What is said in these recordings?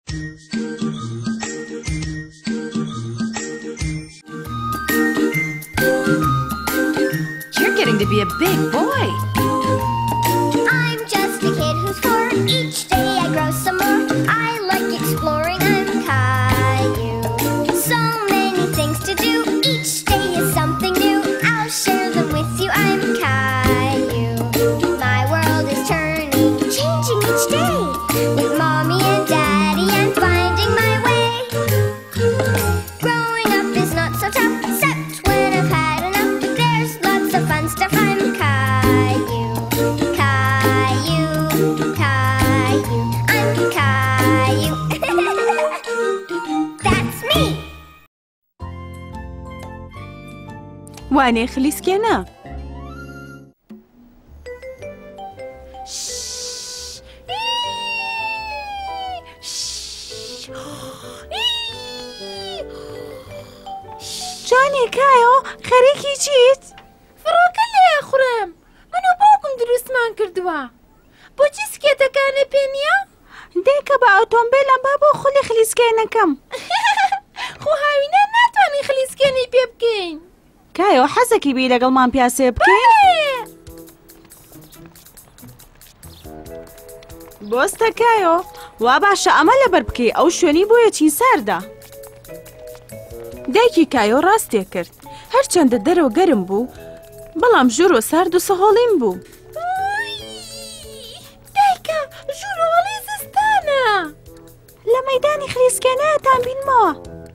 You're getting to be a big boy. I'm just a kid who's 4. Each day I grow some more. I like exploring. I'm Caillou. So many things to do. Each day is something new. I'll share them with you. I'm Caillou. My world is turning, changing each day. With Mommy and Daddy, I'm finding my way. Growing up is not so tough, except when I've had enough. But there's lots of fun stuff. I'm Caillou, Caillou, Caillou. I'm Caillou. That's me. وانێ خلیسکێنە. جانێ کایۆ خەریکی چیت؟ فڕۆکە لێ خوڕم. منو باوکم دروستمان کردووە. بۆچی سکێتەکانە پێ نییە؟ دێکە بە ئۆتۆمبیلم با بۆ خولی خلیسکێنەکەم. خۆ هاوینە ناتوانین خلیسکێنەی پێ بکەین. کایۆ حەزێکی بی لەگەڵمان پیاسێ بکەین؟ بۆستە کایۆ وا باشە ئەمە لەبەر بکەی ئەو شوێنی بۆیەکی ساردا. دایکی کایۆ ڕاستێ کرد. هەرچەندە دەرەوە گەرم بوو بەڵام ژوور و سارد و سەهۆڵیم بوو. دایکە ژوورەوەڵی زستانە. لە مەیدانی خلیسکێنەیەتان بینمەوە.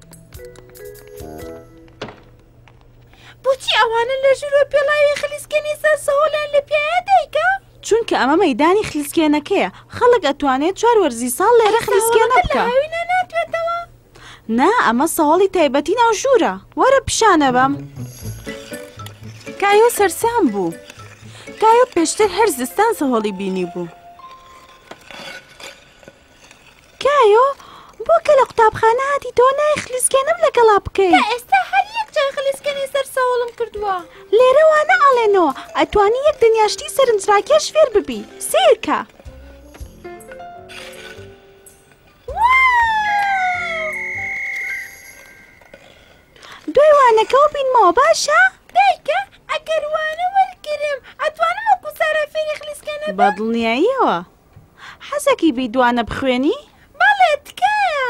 بۆچی ئەوانە لە ژوورە پێڵاوی خلیسکێنی سەر سەهۆڵیان لە پیایە دایکە؟ چونکە ئەمە مەیدانی خلیسکێنەکەیە. خەڵک ئەتوانێت 4 وەرزی ساڵ لێرە خلیسکێنە بکە. هاوینە ناتوێتەوە؟ نا ئەمە سەهۆڵی تایبەتی ناو ژوورە. وەرە پیشانە بەم. کایۆ سەرسام بوو. کایۆ پێشتر هەر زستان سەهۆڵی بینی بوو. کایۆ بۆ کە لە قوتابخانە هاتی تۆ نای خلیسکێنم لەگەڵا بکەیت؟ تا ئێستا هەر یەکجار خلیسکێنی سەر سەهۆڵم کردووە. لێرە وانە ئەڵێنەوە ئەتوانی یەک دنیاشتی سەرنجڕاکێش فێر ببی. سیرکە. دوای وانەکەەوە بینمەوە باشە؟ دایکە ئەگەر وانە وەرگرم ئەتوانم وەکو سارا فێری خلیسکێنە بە دڵنیاییەوە. حەزێکی بی دوانە بخوێنی؟ بەڵێ تکایە.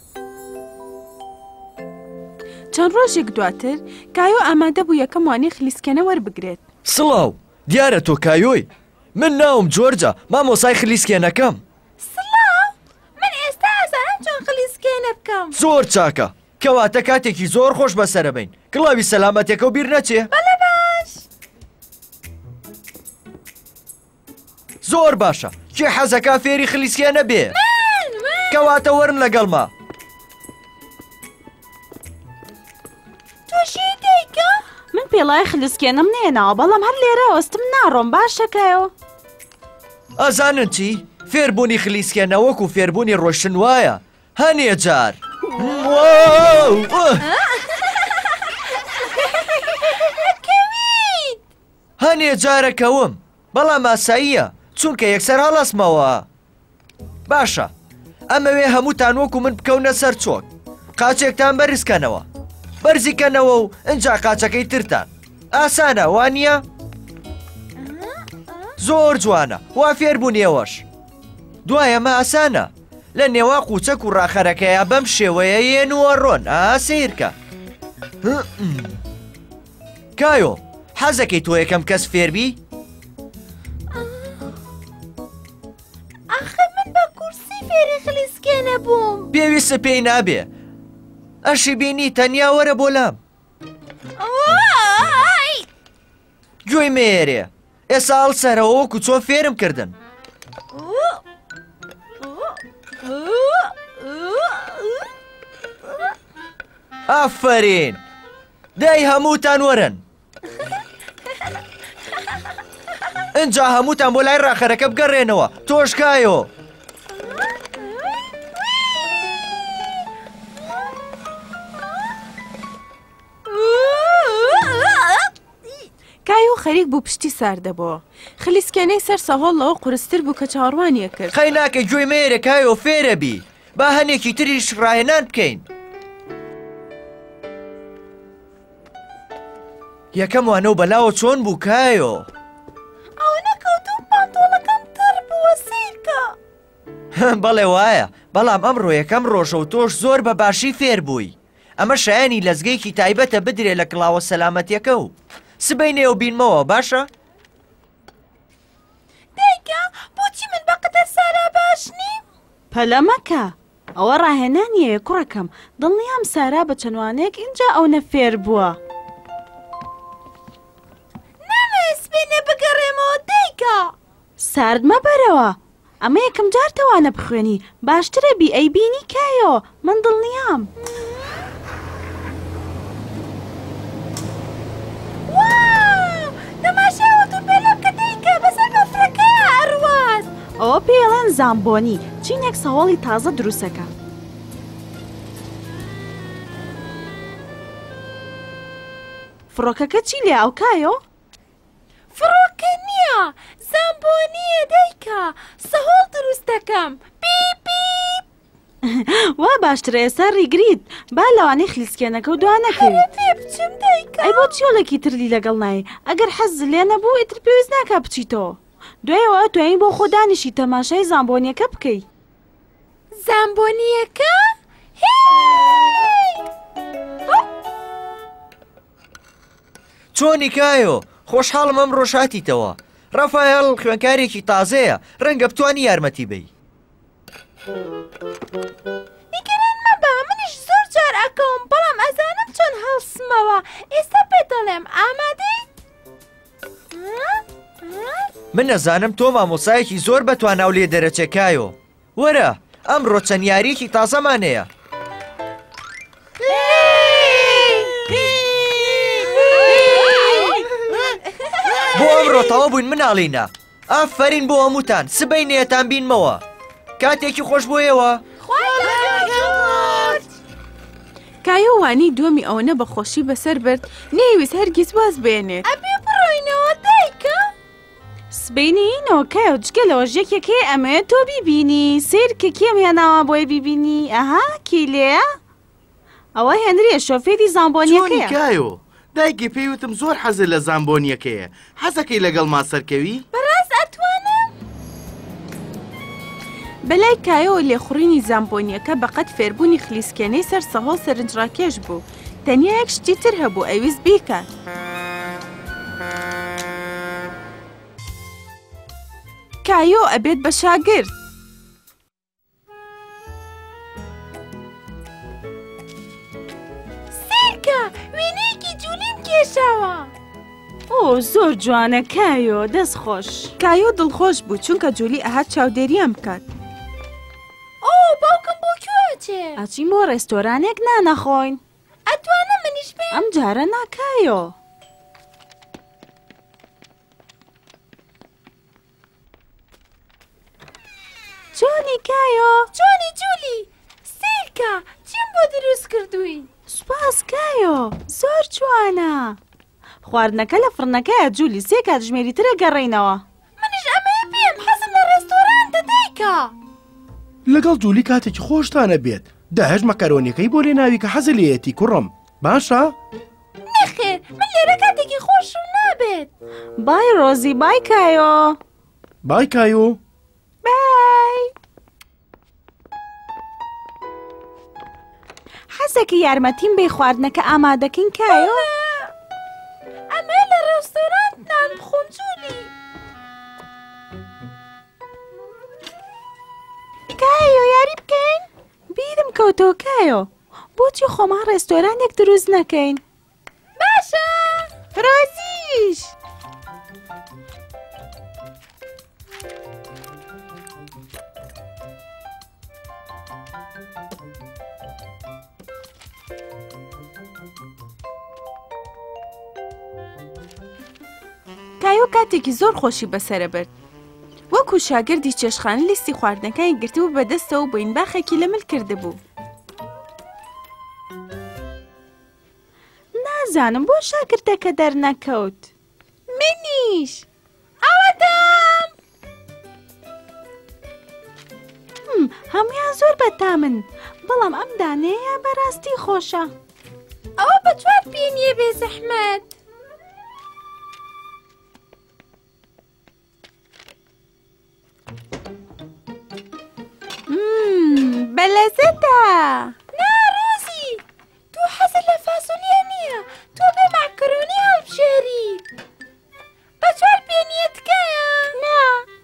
چەند ڕۆژێک دواتر کایۆ ئامادە بوو یەکەم وانەی خلیسکێنە وەربگرێت. سڵاو دیارە تۆ کایۆی؟ من ناوم جۆرجە مامۆسای خلیسکێنەکەم. سڵاو من ئێستا ئازانم چۆن خلیسکێنە بکەم. زۆر چاکە کەواتە کاتێکی زۆر خۆش بەسەرە بین. کڵاوی سەلامەتێکە و بیر نەچێ. بەڵێ باش. زۆر باشە کێ حەزەکە فێری خلیسکێنە بێ؟ کەواتە وەرن لەگەڵما. تۆشی دایکە؟ من پێڵای خلیسکێنم نێناوە بەڵام هەر لێرە وەستم ناڕۆم باشە کایۆ. ئەزانن چی؟ فێربوونی خلیسکێنە وەکو فێربوونی ڕۆشن وایە. هەنێ جار. هەنێ جارەکەوم بەڵام ئاساییە چونکە یەکسەر هەڵەسمەوە. باشە ئەمەوێ هەمووتان وەکو من بکەونە سەر چۆک. قاچێکتان بەرزکەنەوە بەرزیکەنەوە و ئەنجا قاچەکەی ترتان. ئاسانە وانە؟ زۆر جوانە وا فێربوونیەوەش. دوای ئەمە ئاسانە لە نێوا قوچەک و ڕاخەرەکەیە بەم شێوەیە یێنوە ڕۆن. سیرکە. کایۆ حەزەکەی تۆ یەکەم کەس فێربی؟ ئاخە من بە کورسی فێری خلیسکێنە بووم. پێویستە پێی نابێ. ئەشی بینی تەنیا وەرە بۆ لام. گوێی مێرێ ئێستا هەڵسەرەوە وەکو چۆن فێرم کردن. ئافەرین دای هەمووتان وەرن. ئەنجا هەمووتان بۆ لای ڕاخەرەکە بگەڕێنەوە. تۆش کایۆ. کایۆ خەریک بوو پشتی ساردەبەوە. خلیسکێنەی سەر سەهۆڵ لەوە قورستر بوو کە چاوەڕوانیە کرد. خەی ناکە گوێی مێرە کایۆ فێرە بی. با هەنێکی تریش ڕاهێنان بکەین. یەکەم وانە و بەلاوە چۆن بوو کایۆ؟ ئەو نەکەوتوو پانتۆڵەکەم تەر بووە سیرکە. بەڵێ وایە، بەڵام ئەمڕۆ یەکەم ڕۆژە و تۆش زۆر بە باشی فێر بووی. ئەمە شایانی لەزگەیەکی تایبەتە بدرێ لە کڵاوە سەلامەتیەکە و سبەینێ و بینمەوە باشە؟ دایکە بۆچی من بەقەدەر سارا باش نیم؟ پەلە مەکە ئەوە ڕاهێنانیەیە کوڕەکەم دڵنیام سارا بە چەندوانێک اینجا ئەو نەفێر بووە. نامەوێت سبەینێ بگەڕێمەوە دایکە. سارد مەبەرەوە ئەمە یەکەم جار تەوانە بخوێنی باشترە بی ئەی بینی کایۆ من دڵنیام. ئەوە پێڵێن زامبۆنی چینێک سەواڵی تازە دروستەکە. فڕۆکەکە چی لێ ئەوکایۆ؟ فڕۆکە نییە زامبۆنیە دایکە سەهۆڵ دروست دەکەم پیپ. وا باشترە ئێستا ڕیگریت با لەوانەی خلیسکێنەکە و دوانەکەویت. پێ بچم دایکە. ئەی بۆ چیۆڵێکی تردی لەگەڵ نایی ئەگەر حەز لێ نەبوو ئیتر پێویست ناکا بچیتەوە. دوایەوە توانین بۆ خۆدانیشی تەماشای زامبۆنیەکە بکەی. زامبۆنیەکە؟ چۆنی کایۆ؟ خۆشحاڵم ئەمڕۆ شاتیتەوە. ڕەفایەڵ خوێنکارێکی تازەیە ڕەنگە بتوانی یارمەتی بی. نیگەران مەبە منیش زۆر جار ئەکەوم بەڵام ئەزانم چۆن هەڵسمەوە. ئێستا پێ دەڵێم ئامادەیت؟ من نەزانم تۆ مامۆسایەکی زۆر بەتواناو لێ دەرەچێکایۆ. وەرە ئەمڕۆ چەند یاریەکی تازەمانەیە. بۆ ئەمڕۆ تەواو بووین مناڵینە. ئافەرین بۆ هەمووتان سبەینێتان بینمەوە. کاتێکی خۆش بۆیەوە. کایۆ وانی دووەمی ئەوەنە بەخۆشی بەسەر برد نەیویست هەرگیز واز بێنێت. ئەبێ بڕۆینەوە دایکە. سبەینەوە کایۆ جگەلەوە ژێکێکێ ئەمەوێت تۆ بیبینی سیرکە کێم هێناوە بۆی بیبینی ئەها کی لێە؟ ئەوە هێنریە شۆفێری زامبۆنیەکەیە. کایۆ دایکی پێیوتم زۆر حەزت لە زامبۆنیەکەیە حەزەکەی لەگەڵ ماسەرکەوی؟ بەڕاست ئەتوانم؟ بەلای کایۆ لێخوڕینی زامبۆنیەکە بەقەت فێربوونی خلیسکێنەی سەر سەهۆڵ سەرنجڕاکێش بوو. تەنیا یەک شتی تر هەبوو ئەویست بیکات. کایۆ ئەبێت بە شاگرد. سیرکە وێنەیەکی جوولیم کێشاوە. ئۆ زۆر جوانە کایۆ دەست خۆش. کایۆ دڵخۆش بوو چونکە جوولی ئەهات چاودێریان بکات. ئۆ باوکم بۆ کوێچێ؟ ئاچین بۆ ڕێستۆرانێک نانەخۆین. ئەتوانم منیش بێم؟ ئەم جارە ناکایۆ. چۆنی کایۆ؟ چۆنی جوولی؟ سیرکە چیم بۆ دروست کردووی؟ سوپاس کایۆ زۆر جوانە. خواردنەکە لە فڕنەکەیە جوولی سێ کاتژمێری ترە گەڕێینەوە. منیش ئەمەیە پێم حەزم لە ڕێستۆرانتە دایکە. لەگەڵ جوولی کاتێکی خۆشتانە بێت داهێش مەکارۆنیەکەی بۆ لێ ناوی کە حەزی لێیەتی کوڕم باشە؟ نەخێر من لێرە کاتێکی خۆشم نابێت. بای ڕۆزی بای کایۆ. بای کایۆ. بای. حەزێکی یارمەتیم بێ خواردنەکە ئامادەکەین کایۆ؟ ئەمە لە ڕێستۆران نان بخۆم جوولی. کایۆ یاری بکەین؟ بیرم کەوتۆ کایۆ بۆچی خۆمان ڕێستۆرانێک دروست نەکەین؟ باشە ڕۆزیش. کایۆ کاتێکی زۆر خۆشی بەسەرە برد. وەکو شاگردی چێشخانە لیستی خواردنەکانی گرتبوو بەدەستەوە بۆین باخێکی لەمل کردبوو. نازانم بۆ شاگردەکە دەرنەکەوت. منیش ئەوەتام. هەمویان زۆر بەتامن بەڵام ئەم دانەیە بەڕاستی خۆشە. ئەوە بە چوار پێنیە بێ زەحمەت. بەلەزەتە. نا ڕۆزی، تۆ حەزت لە فاسۆلیە نییە، تۆ بێ ماکەرۆنی هەڵبژێری. بە چوار پێنیە تکایە؟ نا.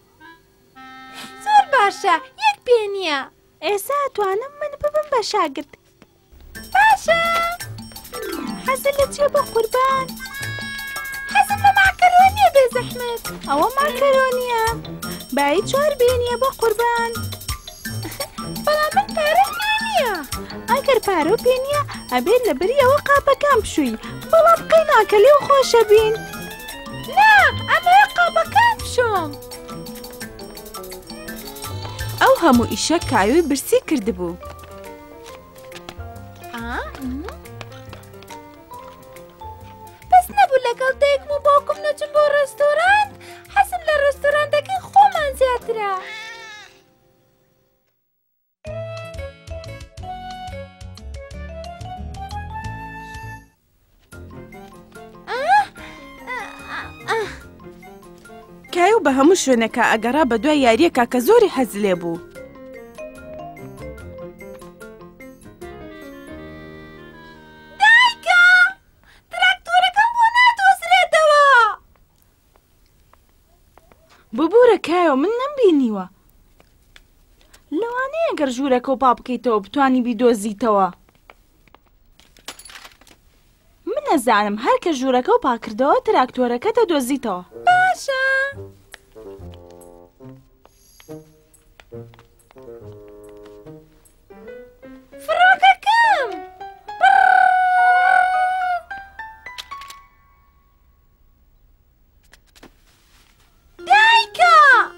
زۆر باشە، یەک پێنیە. ئێستا ئەتوانم من ببم بە شاگرد. باشە. حەزت لە چیە بە قوربان؟ حەزم لە ماکەرۆنیە بێ زەحمەت. ئەوە ماکەرۆنیە. بای چوار بێنیە بە قوربان. بەڵام من پارەم نییە. ئەگەر پارە پێ نییە ئەبێت لە بەری ئەوە قاپەکان بشووی، بەڵام قەیناکە لێو خۆشە بین. نا، ئەمەیە قاپەکان بشۆم. ئەو هەموو ئیشە کایۆی برسی کردبوو. بەس نەبوو لەگەڵ دایکم و باوکم نەچم بۆ ڕێستۆران؟ حەزم لە ڕێستۆرانتەکەی خۆمان زیاترە. کایۆ بە هەموو شوێنەکە ئەگەڕا بە دوای یاریەکە کە زۆری حەز لێ بوو. دایکە! تراکتۆرەکەم بۆ نادۆزرێتەوە! ببوورە کایۆ من نەمبینیوە. لەوانەیە گەر ژوورەکە و پا بکەیتەوە بتوانی بیدۆزیتەوە. من نەزانم هەر کە ژوورەکە و پاکردەوە تراکتۆرەکە دەدۆزیتەوە. باشە. فڕۆکەکەم! دایکە!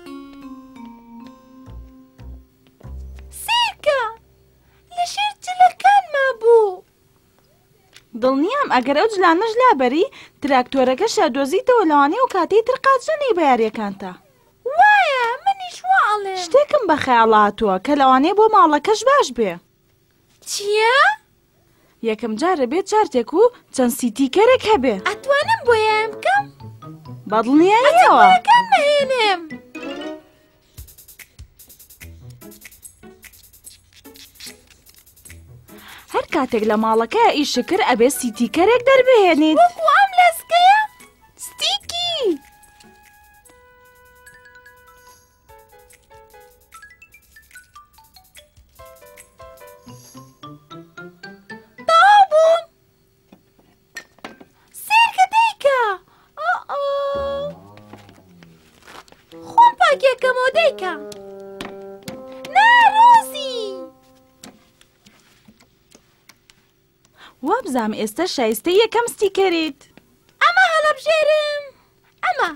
سیرکە! لەژێر جلەکانما بوو. دڵنیام ئەگەر ئەو جلانەش لابەری تراکتۆرەکەشە دۆزیتەوە لەوانەیە و کاتەی تر قاچەنەی بە یاریەکانتە. وایە منیش واڵێم. شتێکم بە خەیاڵ هاتووە کە لەوانەیە بۆ ماڵەکەش باش بێ. چییە؟ یەکەم جارە بێت چارتێک و چەند سیتیکەرێک هەبێ. ئەتوانم بۆیان بکەم؟ بەدڵنیاییەوە. ئەتوانەکان مەهێنم. هەر کاتێک لە ماڵەکە ئیشە کرد ئەبێ سیتیکەرێک دەربهێنیت. وەکو ئەم لەسکەیە؟ ستیکی! تەواو بووم. سیرکە دایکە! خۆم پاکێکەمەوە دایکە. نا ڕۆزی! وابزانم ئێستا شایستەی یەکەم ستیکەریت. ئەمە هەڵەبژێرم. ئەمە.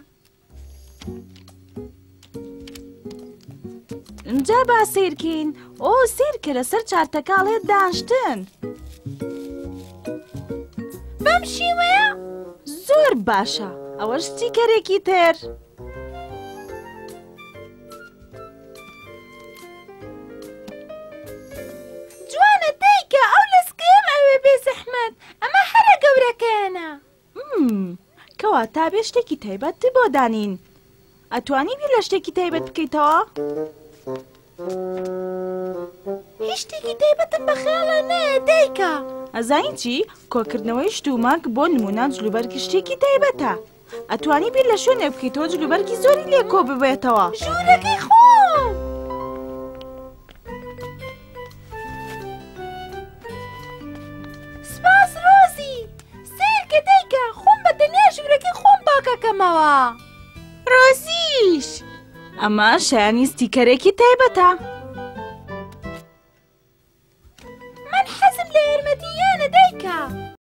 اینجا با سیرکین. ئۆ سیرکە لەسەر چارتەکاڵێت دانشتن. بەم شیوەیە؟ زۆر باشە. ئەوەش ستیکەرێکی تر. جوانە دایکە ئەو لەسکەیەم ئەوێ بێ زەحمەت. ئەمە هەرە گەورەکەیانە. کەواتە بێ شتێکی تایبەت بۆ دانین. ئەتوانی بیر لە شتێکی تایبەت بکەیتەوە؟ هیچ شتێکی تایبەتم بە خەیاڵە نایە دایکە. ئەزانی چی؟ کۆکردنەوەی شتومەک بۆ نمونە جلوبەرگی شتێکی تایبەتە. ئەتوانی بیر لە شوێنێ بکەیتەوە جلوبەرگی زۆری لێ کۆ ببێتەوە. ژوورەکەی خۆم! سپاس ڕۆزی! سیرکە دایکە خۆم بە تەنیا ژوورەکەی خۆم پاکەکەمەوە. ڕۆزیش! ئەمە شایانی ستیکەرێکی تایبەتە. من حەزم لە یارمەتییانە دایکە.